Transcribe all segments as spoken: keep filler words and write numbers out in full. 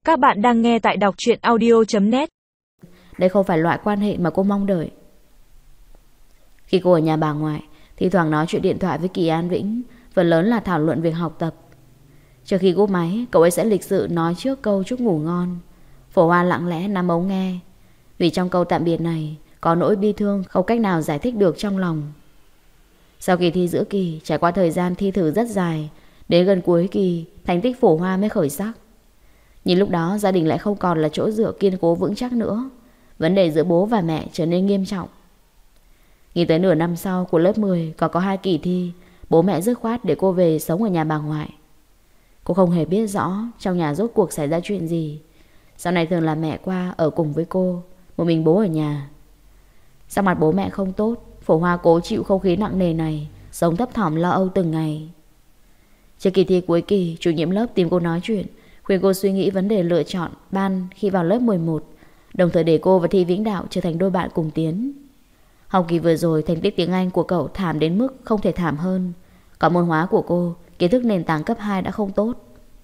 Các bạn đang nghe tại đọc truyện audio chấm net. Đây không phải loại quan hệ mà cô mong đợi. Khi cô ở nhà bà ngoại, thì thoảng nói chuyện điện thoại với Kỳ An Vĩnh, phần lớn là thảo luận việc học tập. Trước khi cúp máy, cậu ấy sẽ lịch sự nói trước câu chúc ngủ ngon. Phổ Hoa lặng lẽ nắm ống nghe, vì trong câu tạm biệt này có nỗi bi thương không cách nào giải thích được trong lòng. Sau kỳ thi giữa kỳ, trải qua thời gian thi thử rất dài, đến gần cuối kỳ, thành tích Phổ Hoa mới khởi sắc. Nhưng lúc đó gia đình lại không còn là chỗ dựa kiên cố vững chắc nữa. Vấn đề giữa bố và mẹ trở nên nghiêm trọng. Nghĩ tới nửa năm sau của lớp mười còn có hai kỳ thi, bố mẹ dứt khoát để cô về sống ở nhà bà ngoại. Cô không hề biết rõ trong nhà rốt cuộc xảy ra chuyện gì. Sau này thường là mẹ qua ở cùng với cô, một mình bố ở nhà. Sắc mặt bố mẹ không tốt, Phổ Hoa cố chịu không khí nặng nề này, sống thấp thỏm lo âu từng ngày. Trước kỳ thi cuối kỳ, chủ nhiệm lớp tìm cô nói chuyện, khuyên cô suy nghĩ vấn đề lựa chọn ban khi vào lớp mười một, đồng thời để cô và Thi Vĩnh Đạo trở thành đôi bạn cùng tiến. Học kỳ vừa rồi, thành tích tiếng Anh của cậu thảm đến mức không thể thảm hơn. Còn môn hóa của cô, kiến thức nền tảng cấp hai đã không tốt.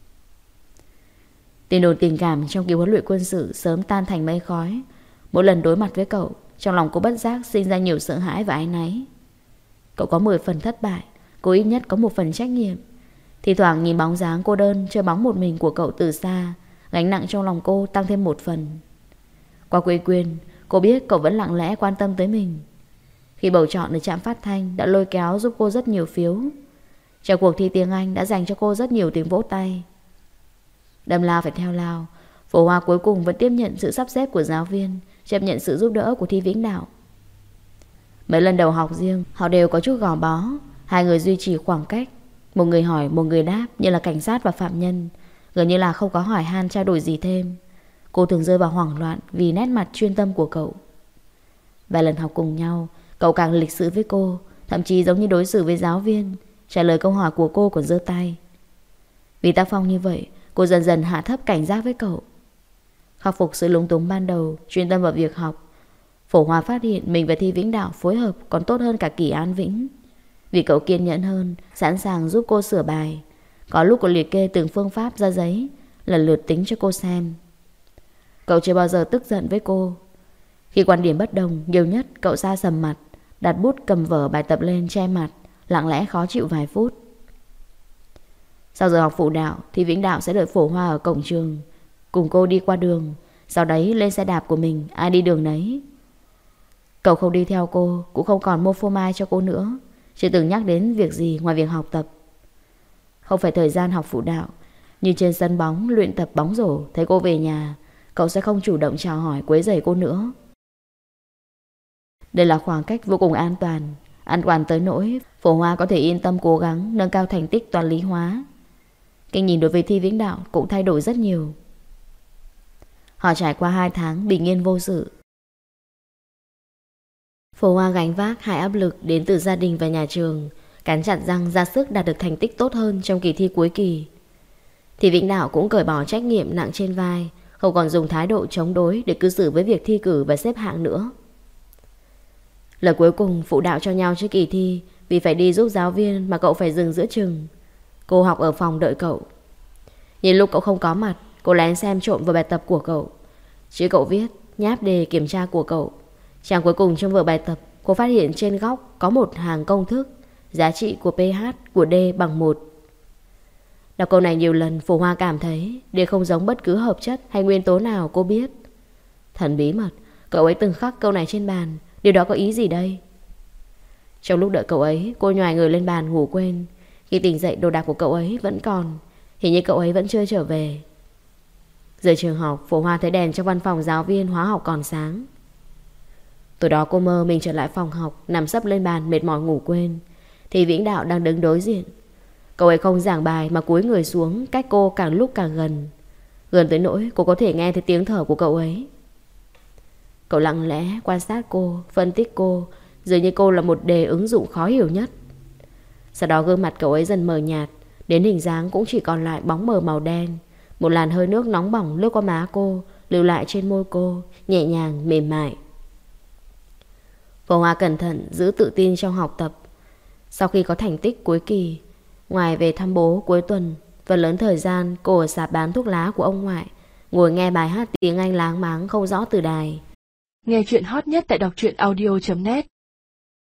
Tin đồn tình cảm trong kỳ huấn luyện quân sự sớm tan thành mây khói. Mỗi lần đối mặt với cậu, trong lòng cô bất giác sinh ra nhiều sợ hãi và áy náy. Cậu có mười phần thất bại, cô ít nhất có một phần trách nhiệm. Thì thoảng nhìn bóng dáng cô đơn chơi bóng một mình của cậu từ xa, gánh nặng trong lòng cô tăng thêm một phần. Qua Quê Quyên, cô biết cậu vẫn lặng lẽ quan tâm tới mình. Khi bầu chọn ở trạm phát thanh đã lôi kéo giúp cô rất nhiều phiếu. Trong cuộc thi tiếng Anh đã dành cho cô rất nhiều tiếng vỗ tay. Đâm lao phải theo lao, Phổ Hoa cuối cùng vẫn tiếp nhận sự sắp xếp của giáo viên, chấp nhận sự giúp đỡ của Thi Vĩnh Đạo. Mấy lần đầu học riêng, họ đều có chút gò bó. Hai người duy trì khoảng cách, một người hỏi một người đáp, như là cảnh sát và phạm nhân, gần như là không có hỏi han trao đổi gì thêm. Cô thường rơi vào hoảng loạn vì nét mặt chuyên tâm của cậu. Vài lần học cùng nhau, cậu càng lịch sự với cô, thậm chí giống như đối xử với giáo viên, trả lời câu hỏi của cô còn giơ tay. Vì tác phong như vậy, cô dần dần hạ thấp cảnh giác với cậu. Khắc phục sự lúng túng ban đầu, chuyên tâm vào việc học, Phổ Hoa phát hiện mình và Thi Vĩnh Đạo phối hợp còn tốt hơn cả Kỳ An Vĩnh. Vì cậu kiên nhẫn hơn, sẵn sàng giúp cô sửa bài. Có lúc cô liệt kê từng phương pháp ra giấy, lần lượt tính cho cô xem. Cậu chưa bao giờ tức giận với cô. Khi quan điểm bất đồng, nhiều nhất cậu sa sầm mặt, đặt bút cầm vở bài tập lên che mặt, lặng lẽ khó chịu vài phút. Sau giờ học phụ đạo, Thi Vĩnh Đạo sẽ đợi Phổ Hoa ở cổng trường, cùng cô đi qua đường. Sau đấy lên xe đạp của mình, ai đi đường nấy. Cậu không đi theo cô, cũng không còn mua phô mai cho cô nữa, chưa từng nhắc đến việc gì ngoài việc học tập. Không phải thời gian học phụ đạo, như trên sân bóng luyện tập bóng rổ, thấy cô về nhà, cậu sẽ không chủ động chào hỏi quấy rầy cô nữa. Đây là khoảng cách vô cùng an toàn, an toàn tới nỗi Phổ Hoa có thể yên tâm cố gắng nâng cao thành tích toán lý hóa. Cái nhìn đối với Thi Vĩnh Đạo cũng thay đổi rất nhiều. Họ trải qua hai tháng bình yên vô sự. Phổ Hoa gánh vác hai áp lực đến từ gia đình và nhà trường, cắn chặt răng ra sức đạt được thành tích tốt hơn trong kỳ thi cuối kỳ. Thì Vĩnh Đạo cũng cởi bỏ trách nhiệm nặng trên vai, không còn dùng thái độ chống đối để cư xử với việc thi cử và xếp hạng nữa. Lời cuối cùng phụ đạo cho nhau trước kỳ thi, vì phải đi giúp giáo viên mà cậu phải dừng giữa chừng. Cô học ở phòng đợi cậu. Nhìn lúc cậu không có mặt, cô lén xem trộm vào bài tập của cậu. Chữ cậu viết, nháp đề kiểm tra của cậu. Trang cuối cùng trong vở bài tập, cô phát hiện trên góc có một hàng công thức, giá trị của pH của D bằng một. Đọc câu này nhiều lần, Phổ Hoa cảm thấy D không giống bất cứ hợp chất hay nguyên tố nào cô biết. Thần bí mật, cậu ấy từng khắc câu này trên bàn, điều đó có ý gì đây? Trong lúc đợi cậu ấy, cô nhoài người lên bàn ngủ quên. Khi tỉnh dậy, đồ đạc của cậu ấy vẫn còn, hình như cậu ấy vẫn chưa trở về. Rời trường học, Phổ Hoa thấy đèn trong văn phòng giáo viên hóa học còn sáng. Tối đó cô mơ mình trở lại phòng học, nằm sấp lên bàn mệt mỏi ngủ quên. Thì Vĩnh Đạo đang đứng đối diện. Cậu ấy không giảng bài mà cúi người xuống, cách cô càng lúc càng gần, gần tới nỗi cô có thể nghe thấy tiếng thở của cậu ấy. Cậu lặng lẽ quan sát cô, phân tích cô, dường như cô là một đề ứng dụng khó hiểu nhất. Sau đó gương mặt cậu ấy dần mờ nhạt, đến hình dáng cũng chỉ còn lại bóng mờ màu đen. Một làn hơi nước nóng bỏng lướt qua má cô, lưu lại trên môi cô, nhẹ nhàng, mềm mại. Phổ Hoa cẩn thận, giữ tự tin trong học tập. Sau khi có thành tích cuối kỳ, ngoài về thăm bố cuối tuần, phần lớn thời gian cô ở sạp bán thuốc lá của ông ngoại, ngồi nghe bài hát tiếng Anh láng máng không rõ từ đài. Nghe chuyện hot nhất tại đọc truyện audio chấm net.